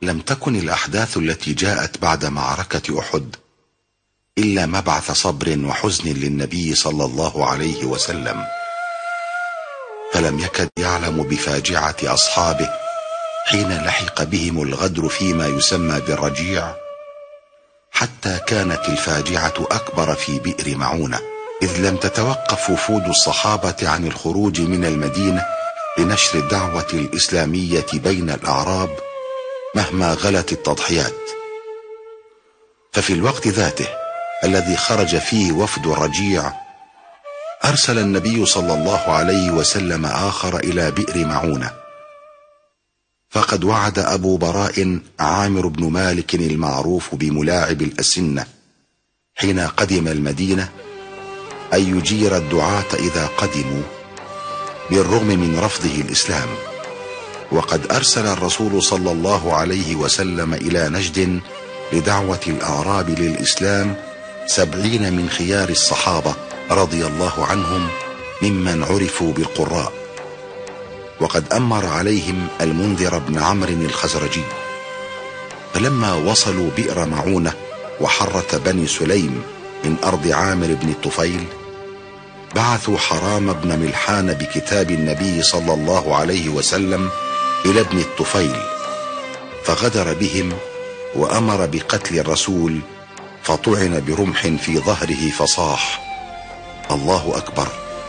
لم تكن الأحداث التي جاءت بعد معركة أحد إلا مبعث صبر وحزن للنبي صلى الله عليه وسلم، فلم يكد يعلم بفاجعة أصحابه حين لحق بهم الغدر فيما يسمى بالرجيع، حتى كانت الفاجعة أكبر في بئر معونة، إذ لم تتوقف وفود الصحابة عن الخروج من المدينة لنشر الدعوة الإسلامية بين الأعراب مهما غلت التضحيات. ففي الوقت ذاته الذي خرج فيه وفد الرجيع، أرسل النبي صلى الله عليه وسلم آخر إلى بئر معونة، فقد وعد أبو براء عامر بن مالك المعروف بملاعب الأسنة حين قدم المدينة أن يجير الدعاة إذا قدموا، بالرغم من رفضه الإسلام. وقد أرسل الرسول صلى الله عليه وسلم إلى نجد لدعوة الأعراب للإسلام 70 من خيار الصحابة رضي الله عنهم ممن عرفوا بالقراء، وقد أمر عليهم المنذر بن عمرو الخزرجي. فلما وصلوا بئر معونة وحرة بني سليم من أرض عامر بن الطفيل، بعثوا حرام بن ملحان بكتاب النبي صلى الله عليه وسلم إلى ابن الطفيل، فغدر بهم وأمر بقتل الرسول، فطعن برمح في ظهره فصاح: الله أكبر،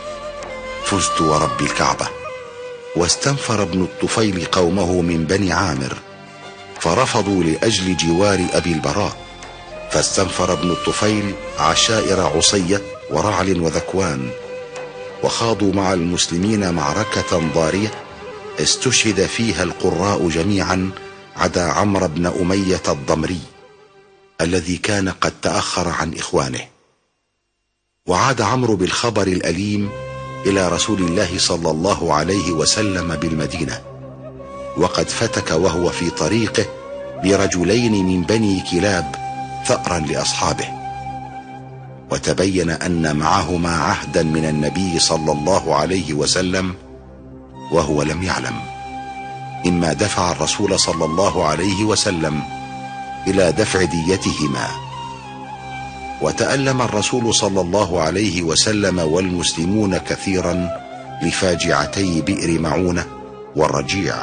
فزت ورب الكعبة. واستنفر ابن الطفيل قومه من بني عامر فرفضوا لأجل جوار أبي البراء، فاستنفر ابن الطفيل عشائر عصية ورعل وذكوان، وخاضوا مع المسلمين معركة ضارية استشهد فيها القراء جميعا عدا عمرو بن أمية الضمري الذي كان قد تأخر عن إخوانه. وعاد عمرو بالخبر الأليم إلى رسول الله صلى الله عليه وسلم بالمدينة، وقد فتك وهو في طريقه برجلين من بني كلاب ثأرا لأصحابه، وتبين أن معهما عهدا من النبي صلى الله عليه وسلم وهو لم يعلم، مما دفع الرسول صلى الله عليه وسلم إلى دفع ديتهما. وتألم الرسول صلى الله عليه وسلم والمسلمون كثيرا لفاجعتي بئر معونة والرجيع،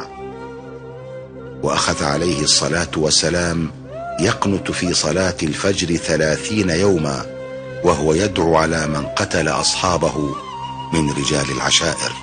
وأخذ عليه الصلاة والسلام يقنت في صلاة الفجر 30 يوما وهو يدعو على من قتل أصحابه من رجال العشائر.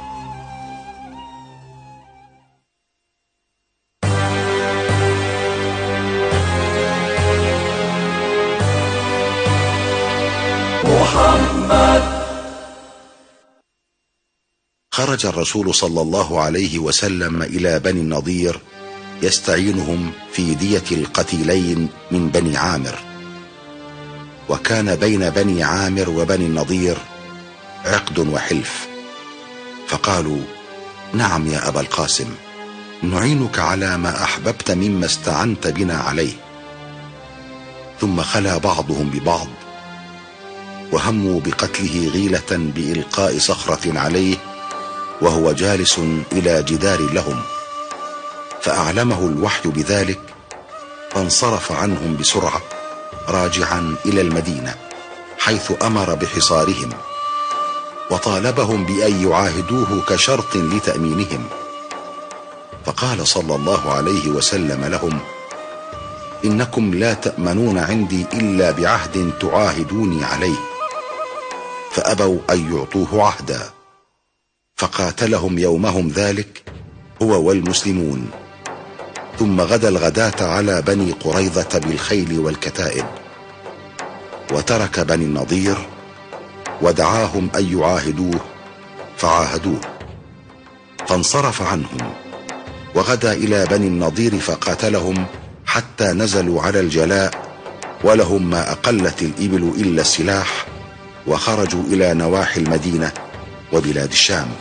خرج الرسول صلى الله عليه وسلم إلى بني النضير يستعينهم في دية القتيلين من بني عامر، وكان بين بني عامر وبني النضير عقد وحلف، فقالوا: نعم يا أبا القاسم، نعينك على ما أحببت مما استعنت بنا عليه. ثم خلا بعضهم ببعض وهموا بقتله غيلة بإلقاء صخرة عليه وهو جالس إلى جدار لهم، فأعلمه الوحي بذلك، فانصرف عنهم بسرعة راجعا إلى المدينة حيث أمر بحصارهم، وطالبهم بأن يعاهدوه كشرط لتأمينهم. فقال صلى الله عليه وسلم لهم: إنكم لا تأمنون عندي إلا بعهد تعاهدوني عليه. فأبوا أن يعطوه عهدا، فقاتلهم يومهم ذلك هو والمسلمون، ثم غدا الغداة على بني قريظة بالخيل والكتائب، وترك بني النضير ودعاهم أن يعاهدوه فعاهدوه، فانصرف عنهم وغدا إلى بني النضير فقاتلهم حتى نزلوا على الجلاء ولهم ما أقلت الإبل إلا السلاح، وخرجوا إلى نواحي المدينة وبلاد الشام.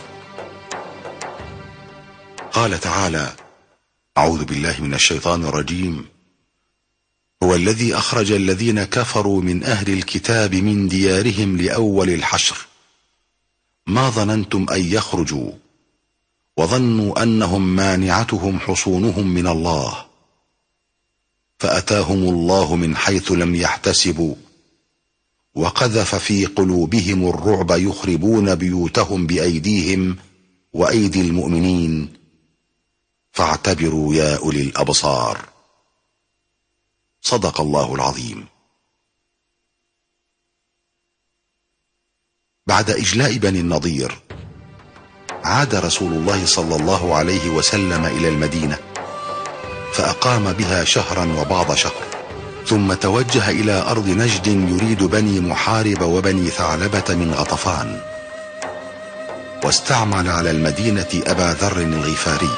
قال تعالى: أعوذ بالله من الشيطان الرجيم: هو الذي أخرج الذين كفروا من أهل الكتاب من ديارهم لأول الحشر ما ظننتم أن يخرجوا وظنوا أنهم مانعتهم حصونهم من الله فأتاهم الله من حيث لم يحتسبوا وقذف في قلوبهم الرعب يخربون بيوتهم بأيديهم وأيدي المؤمنين فاعتبروا يا أولي الأبصار. صدق الله العظيم. بعد إجلاء بني النضير عاد رسول الله صلى الله عليه وسلم إلى المدينة فأقام بها شهرا وبعض شهر، ثم توجه إلى أرض نجد يريد بني محارب وبني ثعلبة من غطفان، واستعمل على المدينة أبا ذر الغفاري،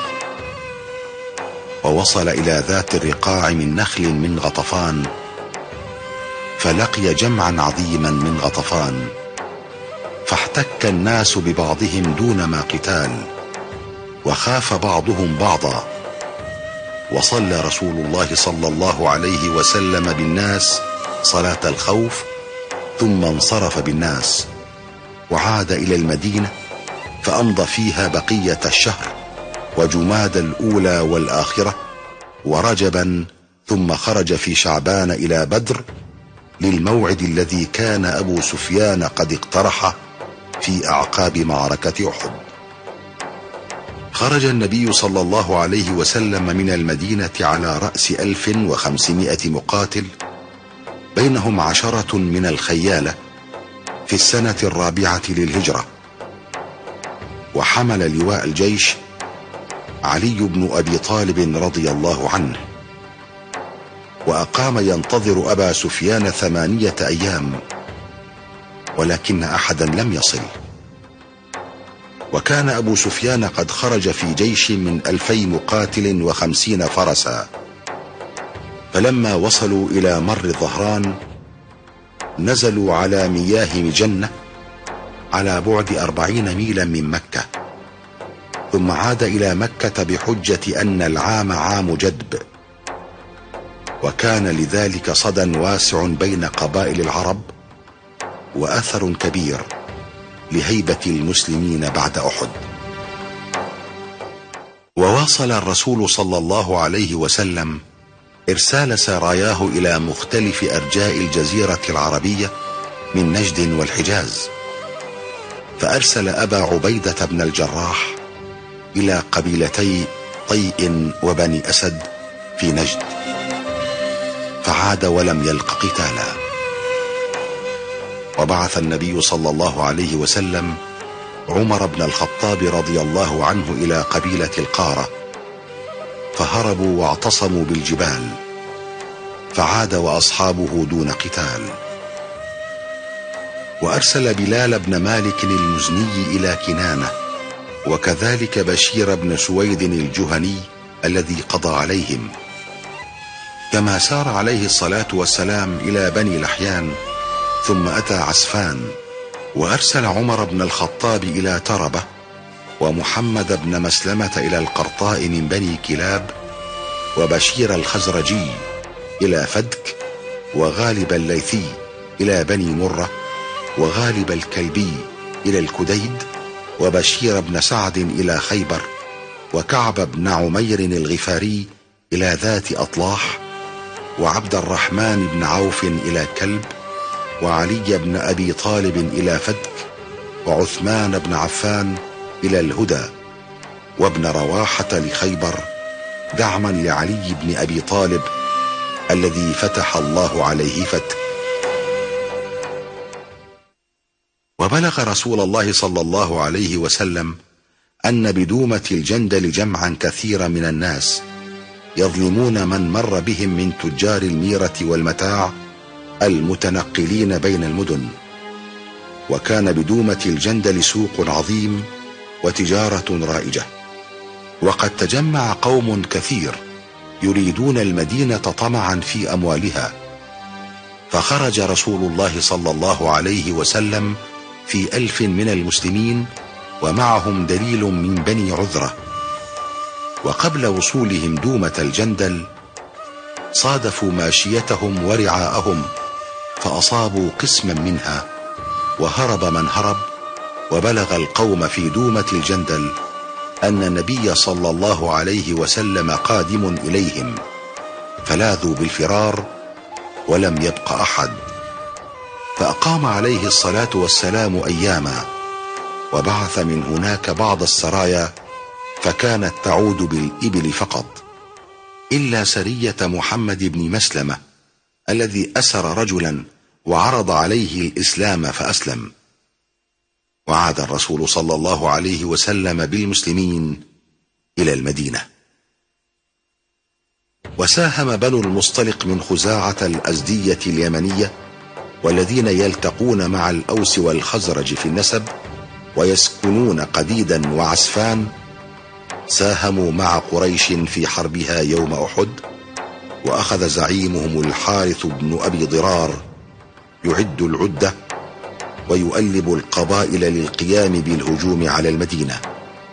ووصل إلى ذات الرقاع من نخل من غطفان، فلقي جمعا عظيما من غطفان، فاحتك الناس ببعضهم دون ما قتال، وخاف بعضهم بعضا، وصلى رسول الله صلى الله عليه وسلم بالناس صلاة الخوف، ثم انصرف بالناس وعاد إلى المدينة، فأمضى فيها بقية الشهر وجماد الأولى والآخرة ورجبا، ثم خرج في شعبان إلى بدر للموعد الذي كان أبو سفيان قد اقترحه في أعقاب معركة أحد. خرج النبي صلى الله عليه وسلم من المدينة على رأس 1500 مقاتل، بينهم 10 من الخيالة، في السنة 4 للهجرة، وحمل لواء الجيش علي بن أبي طالب رضي الله عنه، وأقام ينتظر أبا سفيان 8 أيام، ولكن أحدا لم يصل. وكان أبو سفيان قد خرج في جيش من 2000 مقاتل و50 فرسا، فلما وصلوا إلى مر ظهران نزلوا على مياه مجنة على بعد 40 ميلا من مكة، ثم عاد إلى مكة بحجة أن العام عام جدب، وكان لذلك صدى واسع بين قبائل العرب وأثر كبير لهيبة المسلمين بعد أحد. وواصل الرسول صلى الله عليه وسلم إرسال سراياه إلى مختلف أرجاء الجزيرة العربية من نجد والحجاز، فأرسل أبا عبيدة بن الجراح إلى قبيلتي طيء وبني أسد في نجد، فعاد ولم يلق قتالا. وبعث النبي صلى الله عليه وسلم عمر بن الخطاب رضي الله عنه إلى قبيلة القارة، فهربوا واعتصموا بالجبال، فعاد وأصحابه دون قتال. وأرسل بلال بن مالك المزني إلى كنانة، وكذلك بشير بن سويد الجهني الذي قضى عليهم، كما سار عليه الصلاة والسلام إلى بني لحيان، ثم أتى عسفان. وأرسل عمر بن الخطاب إلى تربة، ومحمد بن مسلمة إلى القرطاء من بني كلاب، وبشير الخزرجي إلى فدك، وغالب الليثي إلى بني مرة، وغالب الكلبي إلى الكديد، وبشير بن سعد إلى خيبر، وكعب بن عمير الغفاري إلى ذات أطلاح، وعبد الرحمن بن عوف إلى كلب، وعلي بن أبي طالب إلى فدك، وعثمان بن عفان إلى الهدى، وابن رواحة لخيبر، دعما لعلي بن أبي طالب الذي فتح الله عليه فتح. وبلغ رسول الله صلى الله عليه وسلم أن بدومة الجندل جمعا كثيرا من الناس يظلمون من مر بهم من تجار الميرة والمتاع المتنقلين بين المدن. وكان بدومة الجندل سوق عظيم وتجارة رائجة، وقد تجمع قوم كثير يريدون المدينة طمعا في أموالها، فخرج رسول الله صلى الله عليه وسلم في 1000 من المسلمين، ومعهم دليل من بني عذرة. وقبل وصولهم دومة الجندل صادفوا ماشيتهم ورعاءهم، فأصابوا قسما منها، وهرب من هرب. وبلغ القوم في دومة الجندل أن النبي صلى الله عليه وسلم قادم إليهم، فلاذوا بالفرار ولم يبق أحد، فأقام عليه الصلاة والسلام أياما، وبعث من هناك بعض السرايا فكانت تعود بالإبل فقط، إلا سرية محمد بن مسلمة الذي أسر رجلا وعرض عليه الإسلام فأسلم. وعاد الرسول صلى الله عليه وسلم بالمسلمين إلى المدينة. وساهم بنو المصطلق من خزاعة الأزدية اليمنية، والذين يلتقون مع الأوس والخزرج في النسب ويسكنون قديدا وعسفان، ساهموا مع قريش في حربها يوم أحد. وأخذ زعيمهم الحارث بن أبي ضرار يعد العدة ويؤلب القبائل للقيام بالهجوم على المدينة.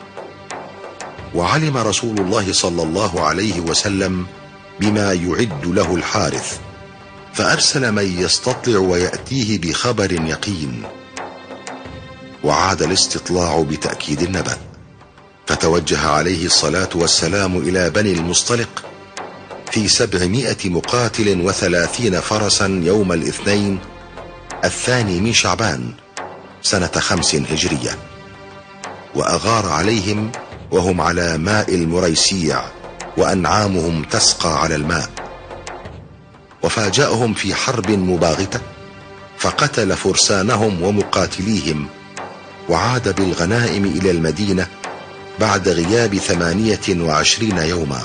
وعلم رسول الله صلى الله عليه وسلم بما يعد له الحارث، فأرسل من يستطلع ويأتيه بخبر يقين. وعاد الاستطلاع بتأكيد النبأ، فتوجه عليه الصلاة والسلام إلى بني المصطلق في 700 مقاتل و30 فرسا يوم الاثنين 2 من شعبان سنة 5 هجرية، وأغار عليهم وهم على ماء المريسيع وأنعامهم تسقى على الماء، وفاجأهم في حرب مباغتة، فقتل فرسانهم ومقاتليهم، وعاد بالغنائم إلى المدينة بعد غياب 28 يوما.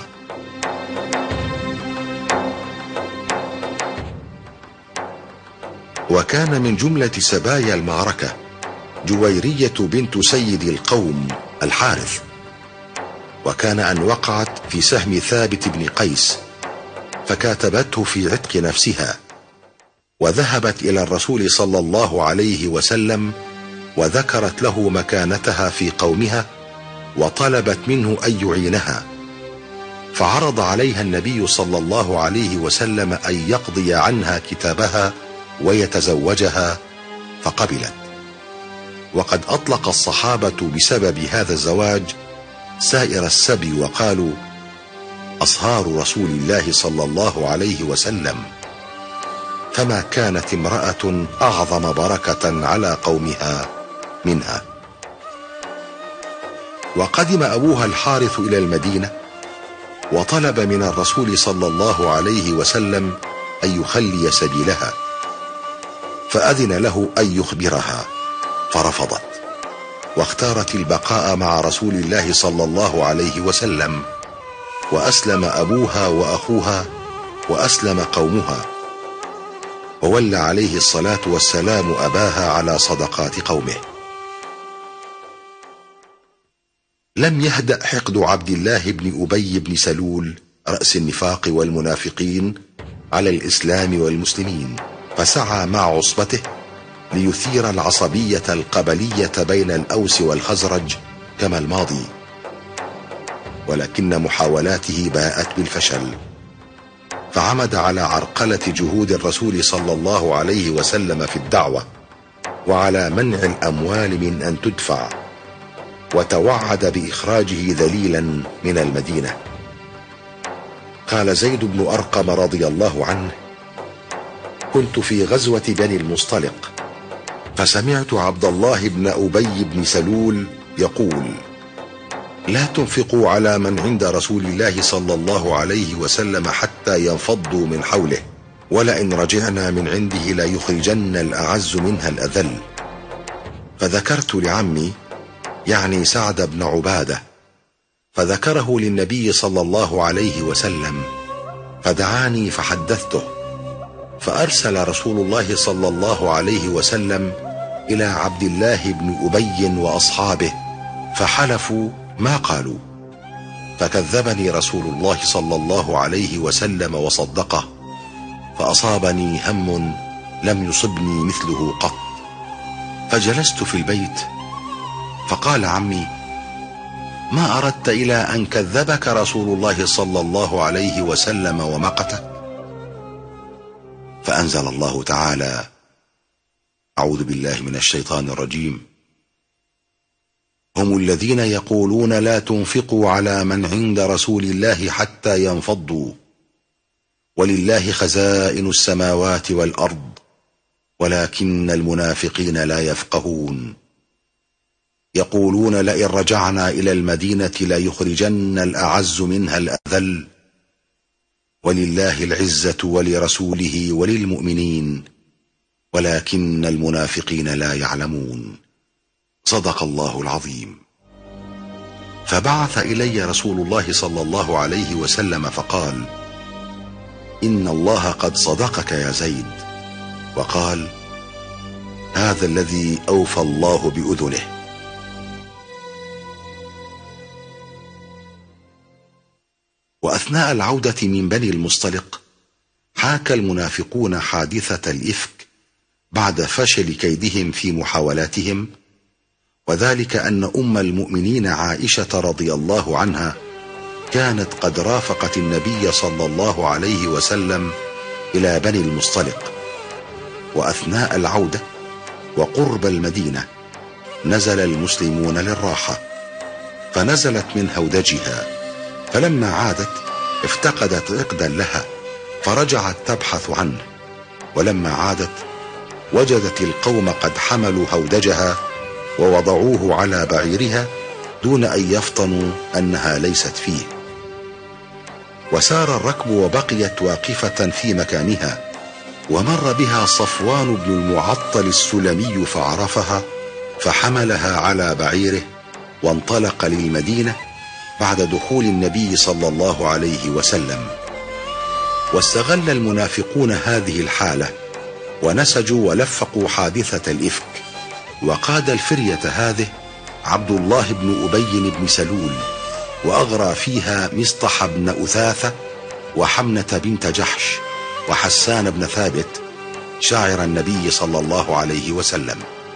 وكان من جملة سبايا المعركة جويرية بنت سيد القوم الحارث، وكان أن وقعت في سهم ثابت بن قيس، فكاتبته في عتق نفسها، وذهبت إلى الرسول صلى الله عليه وسلم وذكرت له مكانتها في قومها، وطلبت منه أن يعينها، فعرض عليها النبي صلى الله عليه وسلم أن يقضي عنها كتابها ويتزوجها، فقبلت. وقد أطلق الصحابة بسبب هذا الزواج سائر السبي، وقالوا: أصهار رسول الله صلى الله عليه وسلم، فما كانت امرأة أعظم بركة على قومها منها. وقدم أبوها الحارث إلى المدينة، وطلب من الرسول صلى الله عليه وسلم أن يخلي سبيلها، فأذن له أن يخبرها، فرفضت، واختارت البقاء مع رسول الله صلى الله عليه وسلم. وأسلم أبوها وأخوها، وأسلم قومها، وولى عليه الصلاة والسلام أباها على صدقات قومه. لم يهدأ حقد عبد الله بن أبي بن سلول رأس النفاق والمنافقين على الإسلام والمسلمين، فسعى مع عصبته ليثير العصبية القبلية بين الأوس والخزرج كما الماضي، ولكن محاولاته باءت بالفشل، فعمد على عرقلة جهود الرسول صلى الله عليه وسلم في الدعوة، وعلى منع الأموال من أن تدفع، وتوعد بإخراجه ذليلا من المدينة. قال زيد بن أرقم رضي الله عنه: كنت في غزوة بني المصطلق، فسمعت عبد الله بن أبي بن سلول يقول: لا تنفقوا على من عند رسول الله صلى الله عليه وسلم حتى ينفضوا من حوله، ولئن رجعنا من عنده لا يخرجن الأعز منها الأذل. فذكرت لعمي، يعني سعد بن عبادة، فذكره للنبي صلى الله عليه وسلم، فدعاني فحدثته، فأرسل رسول الله صلى الله عليه وسلم إلى عبد الله بن أبي وأصحابه، فحلفوا ما قالوا، فكذبني رسول الله صلى الله عليه وسلم وصدقه، فأصابني هم لم يصبني مثله قط. فجلست في البيت، فقال عمي: ما أردت إلى أن كذبك رسول الله صلى الله عليه وسلم ومقتك؟ فأنزل الله تعالى: أعوذ بالله من الشيطان الرجيم: هم الذين يقولون لا تنفقوا على من عند رسول الله حتى ينفضوا، ولله خزائن السماوات والأرض ولكن المنافقين لا يفقهون يقولون لئن رجعنا إلى المدينة ليخرجن الأعز منها الأذل ولله العزة ولرسوله وللمؤمنين ولكن المنافقين لا يعلمون. صدق الله العظيم. فبعث إلي رسول الله صلى الله عليه وسلم فقال: إن الله قد صدقك يا زيد. وقال: هذا الذي أوفى الله بأذنه. وأثناء العودة من بني المصطلق حاك المنافقون حادثة الإفك بعد فشل كيدهم في محاولاتهم، وذلك أن أم المؤمنين عائشة رضي الله عنها كانت قد رافقت النبي صلى الله عليه وسلم إلى بني المصطلق، وأثناء العودة وقرب المدينة نزل المسلمون للراحة، فنزلت من هودجها، فلما عادت افتقدت عقدا لها فرجعت تبحث عنه، ولما عادت وجدت القوم قد حملوا هودجها ووضعوه على بعيرها دون أن يفطنوا أنها ليست فيه. وسار الركب وبقيت واقفة في مكانها، ومر بها صفوان بن المعطل السلمي فعرفها فحملها على بعيره وانطلق للمدينة بعد دخول النبي صلى الله عليه وسلم. واستغل المنافقون هذه الحالة ونسجوا ولفقوا حادثة الإفك، وقاد الفرية هذه عبد الله بن أبي بن سلول، وأغرى فيها مصطح بن أثاثة وحمنة بنت جحش وحسان بن ثابت شاعر النبي صلى الله عليه وسلم.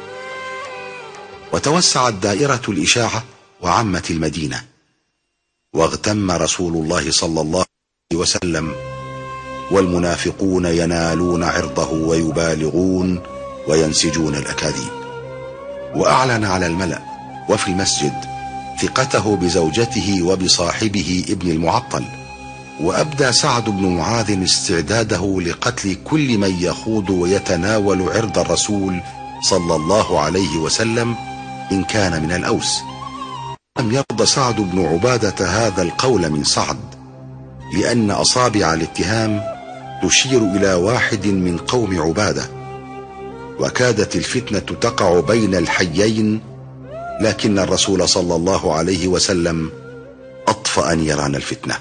وتوسعت دائرة الإشاعة وعمت المدينة، واغتم رسول الله صلى الله عليه وسلم والمنافقون ينالون عرضه ويبالغون وينسجون الأكاذيب. وأعلن على الملأ وفي المسجد ثقته بزوجته وبصاحبه ابن المعطل، وأبدى سعد بن معاذ استعداده لقتل كل من يخوض ويتناول عرض الرسول صلى الله عليه وسلم إن كان من الأوس. لم يرضى سعد بن عبادة هذا القول من سعد، لأن أصابع الاتهام تشير إلى واحد من قوم عبادة، وكادت الفتنة تقع بين الحيين، لكن الرسول صلى الله عليه وسلم أطفأ نيران الفتنة.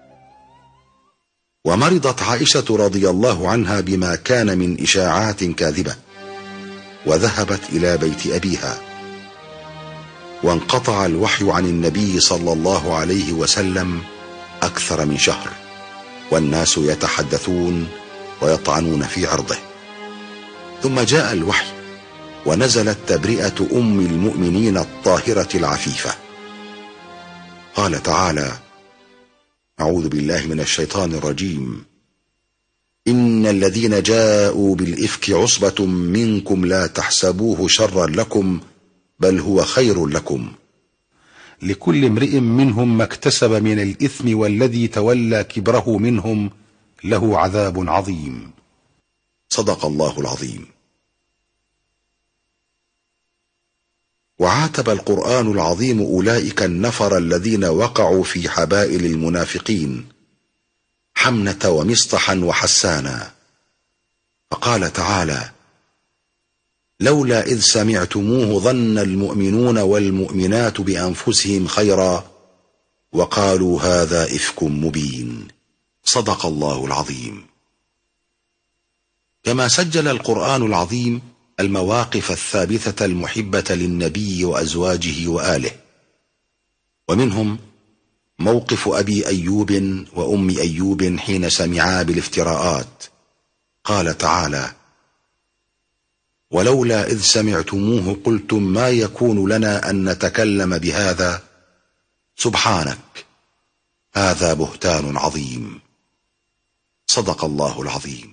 ومرضت عائشة رضي الله عنها بما كان من إشاعات كاذبة، وذهبت إلى بيت أبيها، وانقطع الوحي عن النبي صلى الله عليه وسلم أكثر من شهر، والناس يتحدثون ويطعنون في عرضه. ثم جاء الوحي ونزلت تبرئة أم المؤمنين الطاهرة العفيفة. قال تعالى: أعوذ بالله من الشيطان الرجيم: إن الذين جاءوا بالإفك عصبة منكم لا تحسبوه شرا لكم بل هو خير لكم، لكل امرئ منهم ما اكتسب من الإثم والذي تولى كبره منهم له عذاب عظيم. صدق الله العظيم. وعاتب القرآن العظيم أولئك النفر الذين وقعوا في حبائل المنافقين حمنة ومصطحا وحسانا، فقال تعالى: لولا إذ سمعتموه ظن المؤمنون والمؤمنات بأنفسهم خيرا وقالوا هذا إفك مبين. صدق الله العظيم. كما سجل القرآن العظيم المواقف الثابتة المحبة للنبي وأزواجه وآله، ومنهم موقف أبي أيوب وأم أيوب حين سمعا بالافتراءات. قال تعالى: ولولا إذ سمعتموه قلتم ما يكون لنا أن نتكلم بهذا سبحانك هذا بهتان عظيم. صدق الله العظيم.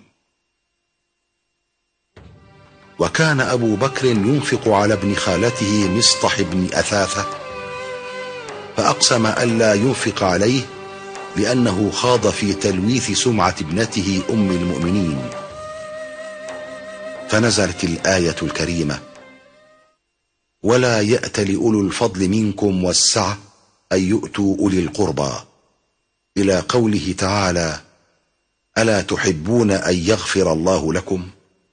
وكان أبو بكر ينفق على ابن خالته مصطح بن أثاثة، فأقسم ألا ينفق عليه لأنه خاض في تلويث سمعة ابنته أم المؤمنين، فنزلت الآية الكريمة: ولا يأتل أولو الفضل منكم والسعة أن يؤتوا أولي القربى، إلى قوله تعالى: ألا تحبون أن يغفر الله لكم؟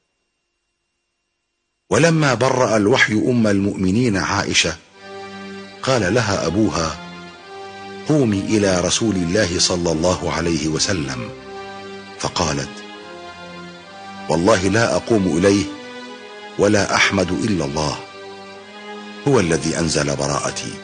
ولما برأ الوحي أم المؤمنين عائشة قال لها أبوها: قومي إلى رسول الله صلى الله عليه وسلم، فقالت: والله لا أقوم إليه ولا أحمد إلا الله، هو الذي أنزل براءتي.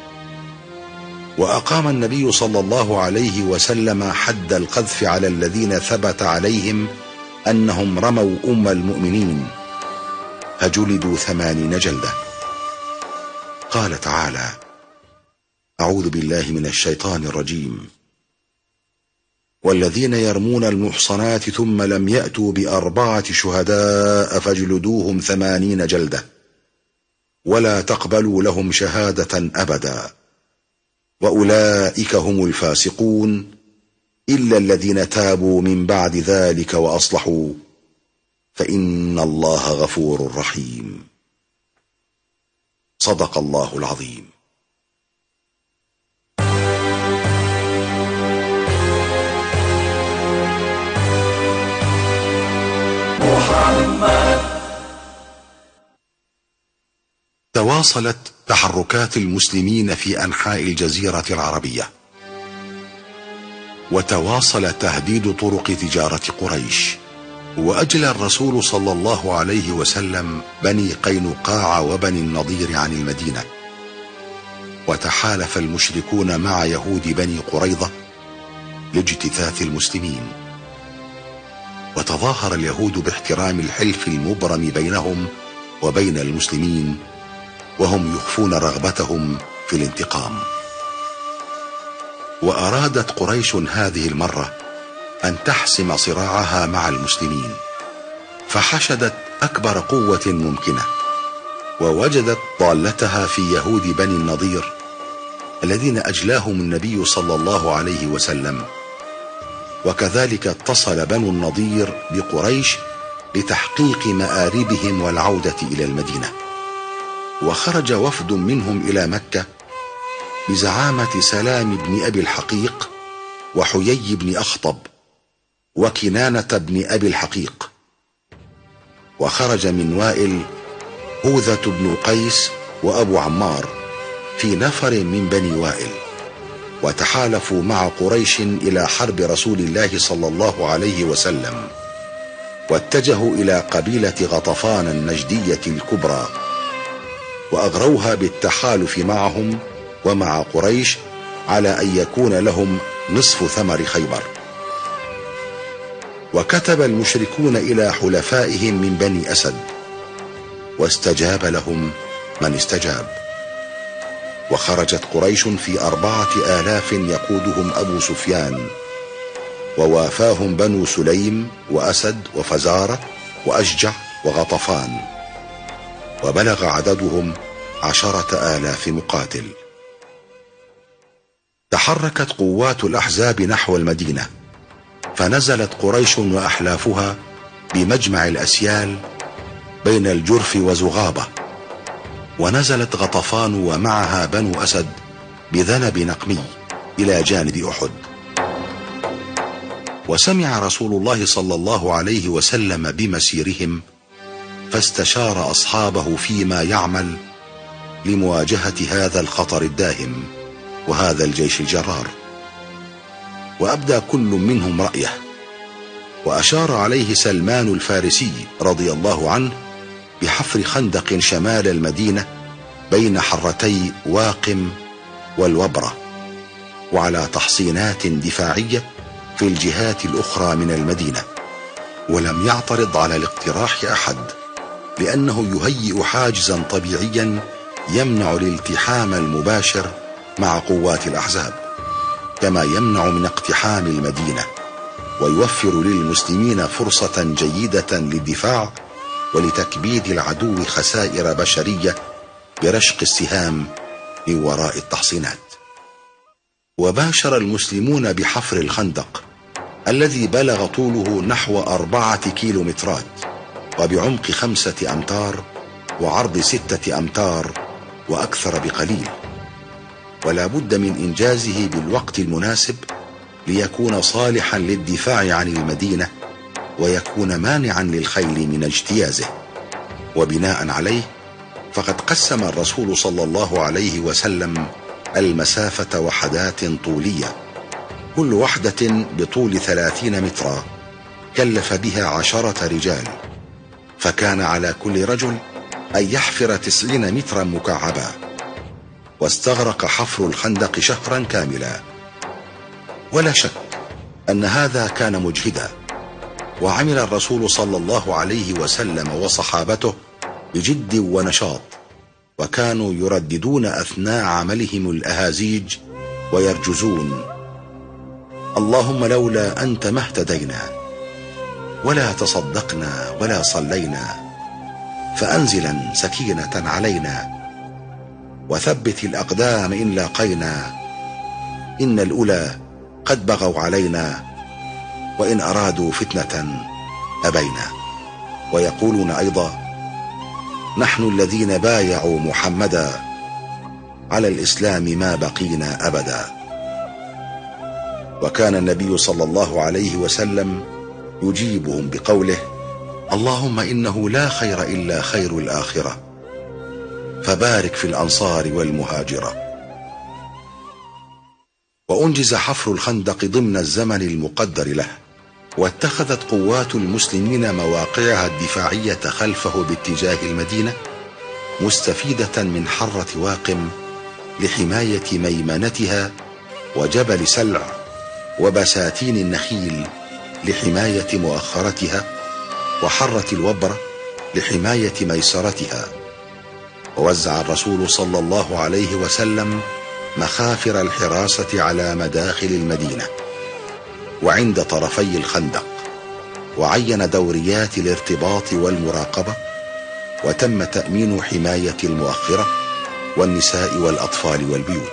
وأقام النبي صلى الله عليه وسلم حد القذف على الذين ثبت عليهم أنهم رموا أم المؤمنين، فجلدوا 80 جلدة. قال تعالى: أعوذ بالله من الشيطان الرجيم: والذين يرمون المحصنات ثم لم يأتوا ب4 شهداء فاجلدوهم 80 جلدة ولا تقبلوا لهم شهادة أبدا وأولئك هم الفاسقون إلا الذين تابوا من بعد ذلك وأصلحوا فإن الله غفور رحيم. صدق الله العظيم. تواصلت تحركات المسلمين في أنحاء الجزيرة العربية، وتواصل تهديد طرق تجارة قريش، وأجلى الرسول صلى الله عليه وسلم بني قينقاع وبني النضير عن المدينة، وتحالف المشركون مع يهود بني قريظة لاجتثاث المسلمين. وتظاهر اليهود باحترام الحلف المبرم بينهم وبين المسلمين، وهم يخفون رغبتهم في الانتقام. وأرادت قريش هذه المرة أن تحسم صراعها مع المسلمين، فحشدت أكبر قوة ممكنة، ووجدت ضالتها في يهود بني النضير الذين أجلاهم النبي صلى الله عليه وسلم. وكذلك اتصل بنو النضير بقريش لتحقيق مآربهم والعودة إلى المدينة. وخرج وفد منهم إلى مكة بزعامة سلام بن أبي الحقيق وحيي بن أخطب وكنانة بن أبي الحقيق. وخرج من وائل هوذة بن قيس وأبو عمار في نفر من بني وائل، وتحالفوا مع قريش إلى حرب رسول الله صلى الله عليه وسلم، واتجهوا إلى قبيلة غطفان النجدية الكبرى، وأغروها بالتحالف معهم ومع قريش على أن يكون لهم نصف ثمر خيبر. وكتب المشركون إلى حلفائهم من بني أسد، واستجاب لهم من استجاب. وخرجت قريش في 4000 يقودهم أبو سفيان، ووافاهم بنو سليم وأسد وفزارة وأشجع وغطفان، وبلغ عددهم 10,000 مقاتل. تحركت قوات الأحزاب نحو المدينة، فنزلت قريش وأحلافها بمجمع الأسيال بين الجرف وزغابة، ونزلت غطفان ومعها بنو أسد بذنب نقمي إلى جانب أحد. وسمع رسول الله صلى الله عليه وسلم بمسيرهم، فاستشار أصحابه فيما يعمل لمواجهة هذا الخطر الداهم وهذا الجيش الجرار. وأبدى كل منهم رأيه، وأشار عليه سلمان الفارسي رضي الله عنه بحفر خندق شمال المدينة بين حرتي واقم والوبرة، وعلى تحصينات دفاعية في الجهات الأخرى من المدينة. ولم يعترض على الاقتراح أحد، لأنه يهيئ حاجزا طبيعيا يمنع الالتحام المباشر مع قوات الأحزاب، كما يمنع من اقتحام المدينة، ويوفر للمسلمين فرصة جيدة للدفاع ولتكبيد العدو خسائر بشرية برشق السهام من وراء التحصينات. وباشر المسلمون بحفر الخندق الذي بلغ طوله نحو 4 كيلومترات وبعمق 5 أمتار وعرض 6 أمتار وأكثر بقليل، ولا بد من إنجازه بالوقت المناسب ليكون صالحا للدفاع عن المدينة ويكون مانعا للخيل من اجتيازه. وبناء عليه فقد قسم الرسول صلى الله عليه وسلم المسافة وحدات طولية، كل وحدة بطول 30 مترا كلف بها 10 رجال، فكان على كل رجل أن يحفر 90 مترا مكعبا، واستغرق حفر الخندق شهرا كاملا. ولا شك أن هذا كان مجهدا، وعمل الرسول صلى الله عليه وسلم وصحابته بجد ونشاط، وكانوا يرددون أثناء عملهم الأهازيج ويرجزون: اللهم لولا أنت ما اهتدينا ولا تصدقنا ولا صلينا، فأنزلا سكينة علينا وثبت الأقدام إن لاقينا، إن الأولى قد بغوا علينا وإن أرادوا فتنة أبينا. ويقولون أيضا: نحن الذين بايعوا محمدا على الإسلام ما بقينا أبدا. وكان النبي صلى الله عليه وسلم يجيبهم بقوله: اللهم إنه لا خير إلا خير الآخرة، فبارك في الأنصار والمهاجرة. وأنجز حفر الخندق ضمن الزمن المقدر له، واتخذت قوات المسلمين مواقعها الدفاعية خلفه باتجاه المدينة، مستفيدة من حرة واقم لحماية ميمنتها، وجبل سلع وبساتين النخيل لحماية مؤخرتها، وحرة الوبر لحماية ميسرتها. ووزع الرسول صلى الله عليه وسلم مخافر الحراسة على مداخل المدينة وعند طرفي الخندق، وعين دوريات الارتباط والمراقبة، وتم تأمين حماية المؤخرة والنساء والأطفال والبيوت.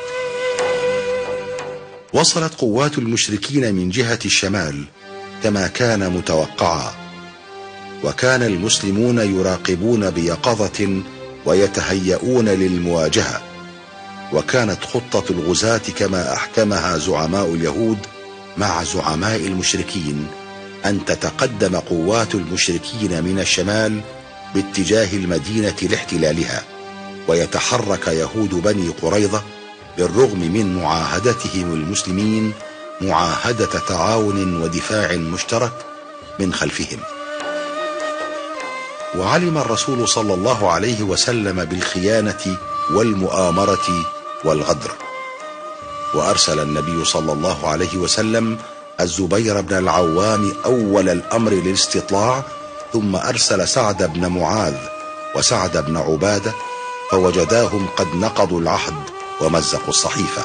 وصلت قوات المشركين من جهة الشمال كما كان متوقعا، وكان المسلمون يراقبون بيقظة ويتهيئون للمواجهة. وكانت خطة الغزاة كما أحكمها زعماء اليهود مع زعماء المشركين أن تتقدم قوات المشركين من الشمال باتجاه المدينة لاحتلالها، ويتحرك يهود بني قريظة بالرغم من معاهدتهم المسلمين معاهدة تعاون ودفاع مشترك من خلفهم. وعلم الرسول صلى الله عليه وسلم بالخيانة والمؤامرة والغدر، وأرسل النبي صلى الله عليه وسلم الزبير بن العوام أول الأمر للاستطلاع، ثم أرسل سعد بن معاذ وسعد بن عبادة، فوجداهم قد نقضوا العهد ومزقوا الصحيفة.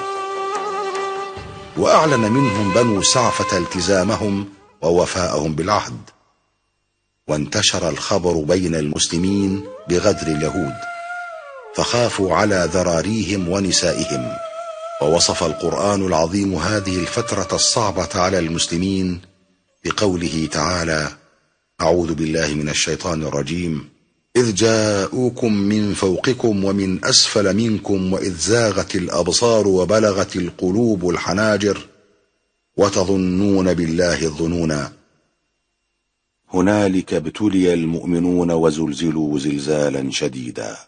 وأعلن منهم بنو سعفة التزامهم ووفاءهم بالعهد، وانتشر الخبر بين المسلمين بغدر اليهود، فخافوا على ذراريهم ونسائهم. ووصف القرآن العظيم هذه الفترة الصعبة على المسلمين بقوله تعالى: أعوذ بالله من الشيطان الرجيم: إذ جاءوكم من فوقكم ومن أسفل منكم وإذ زاغت الأبصار وبلغت القلوب الحناجر وتظنون بالله الظنونا هنالك ابتلي المؤمنون وزلزلوا زلزالا شديدا.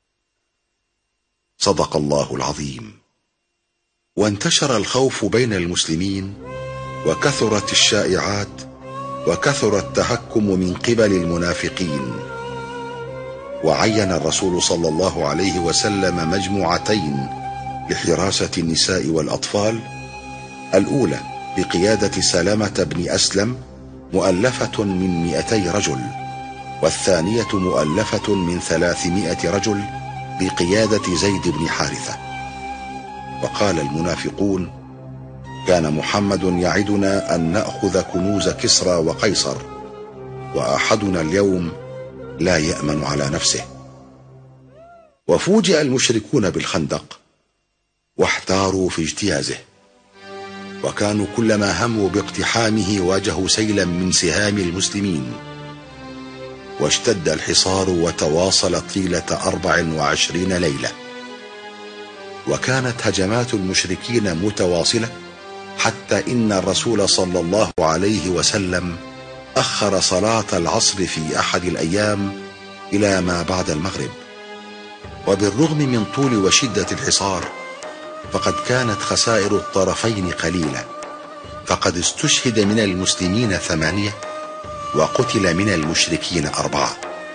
صدق الله العظيم. وانتشر الخوف بين المسلمين، وكثرت الشائعات، وكثر التهكم من قبل المنافقين. وعين الرسول صلى الله عليه وسلم مجموعتين لحراسة النساء والأطفال، الأولى بقيادة سلامة بن أسلم مؤلفة من 200 رجل، والثانية مؤلفة من 300 رجل بقيادة زيد بن حارثة. وقال المنافقون: كان محمد يعدنا أن نأخذ كنوز كسرى وقيصر، وأحدنا اليوم لا يأمن على نفسه. وفوجئ المشركون بالخندق واحتاروا في اجتيازه، وكانوا كلما هموا باقتحامه واجهوا سيلا من سهام المسلمين. واشتد الحصار وتواصل طيلة 24 ليلة، وكانت هجمات المشركين متواصلة، حتى إن الرسول صلى الله عليه وسلم أخر صلاة العصر في أحد الأيام إلى ما بعد المغرب. وبالرغم من طول وشدة الحصار فقد كانت خسائر الطرفين قليلة، فقد استشهد من المسلمين 8 وقتل من المشركين 4.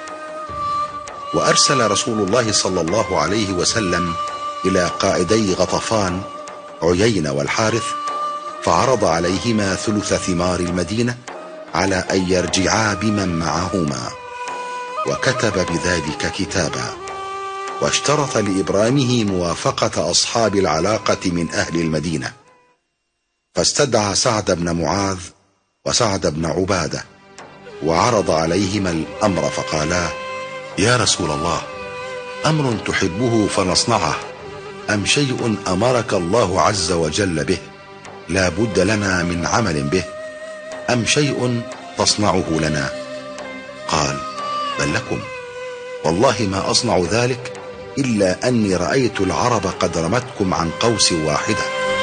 وأرسل رسول الله صلى الله عليه وسلم إلى قائدي غطفان عيينة والحارث، فعرض عليهما ثلث ثمار المدينة على أن يرجعا بمن معهما، وكتب بذلك كتابا، واشترط لإبرامه موافقة أصحاب العلاقة من أهل المدينة. فاستدعى سعد بن معاذ وسعد بن عبادة وعرض عليهما الأمر، فقالا: يا رسول الله، أمر تحبه فنصنعه، أم شيء أمرك الله عز وجل به لا بد لنا من عمل به، أم شيء تصنعه لنا؟ قال: بل لكم، والله ما أصنع ذلك إلا أني رأيت العرب قد رمتكم عن قوس واحدة.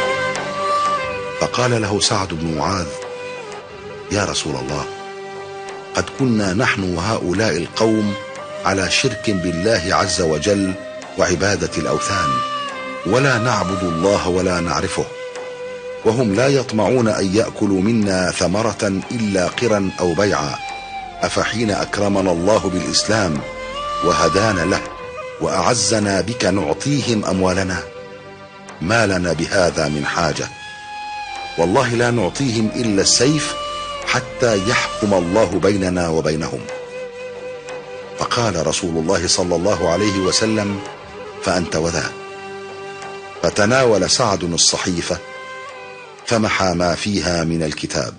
فقال له سعد بن معاذ: يا رسول الله، قد كنا نحن وهؤلاء القوم على شرك بالله عز وجل وعبادة الأوثان، ولا نعبد الله ولا نعرفه، وهم لا يطمعون أن يأكلوا منا ثمرة إلا قرا أو بيعا، أفحين أكرمنا الله بالإسلام وهدانا له وأعزنا بك نعطيهم أموالنا؟ ما لنا بهذا من حاجة، والله لا نعطيهم إلا السيف حتى يحكم الله بيننا وبينهم. فقال رسول الله صلى الله عليه وسلم: فأنت وذا. فتناول سعد الصحيفة فمحى ما فيها من الكتاب.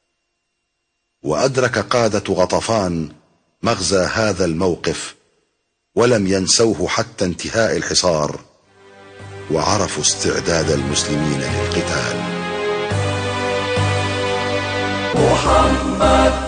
وأدرك قادة غطفان مغزى هذا الموقف، ولم ينسوه حتى انتهاء الحصار، وعرفوا استعداد المسلمين للقتال. محمد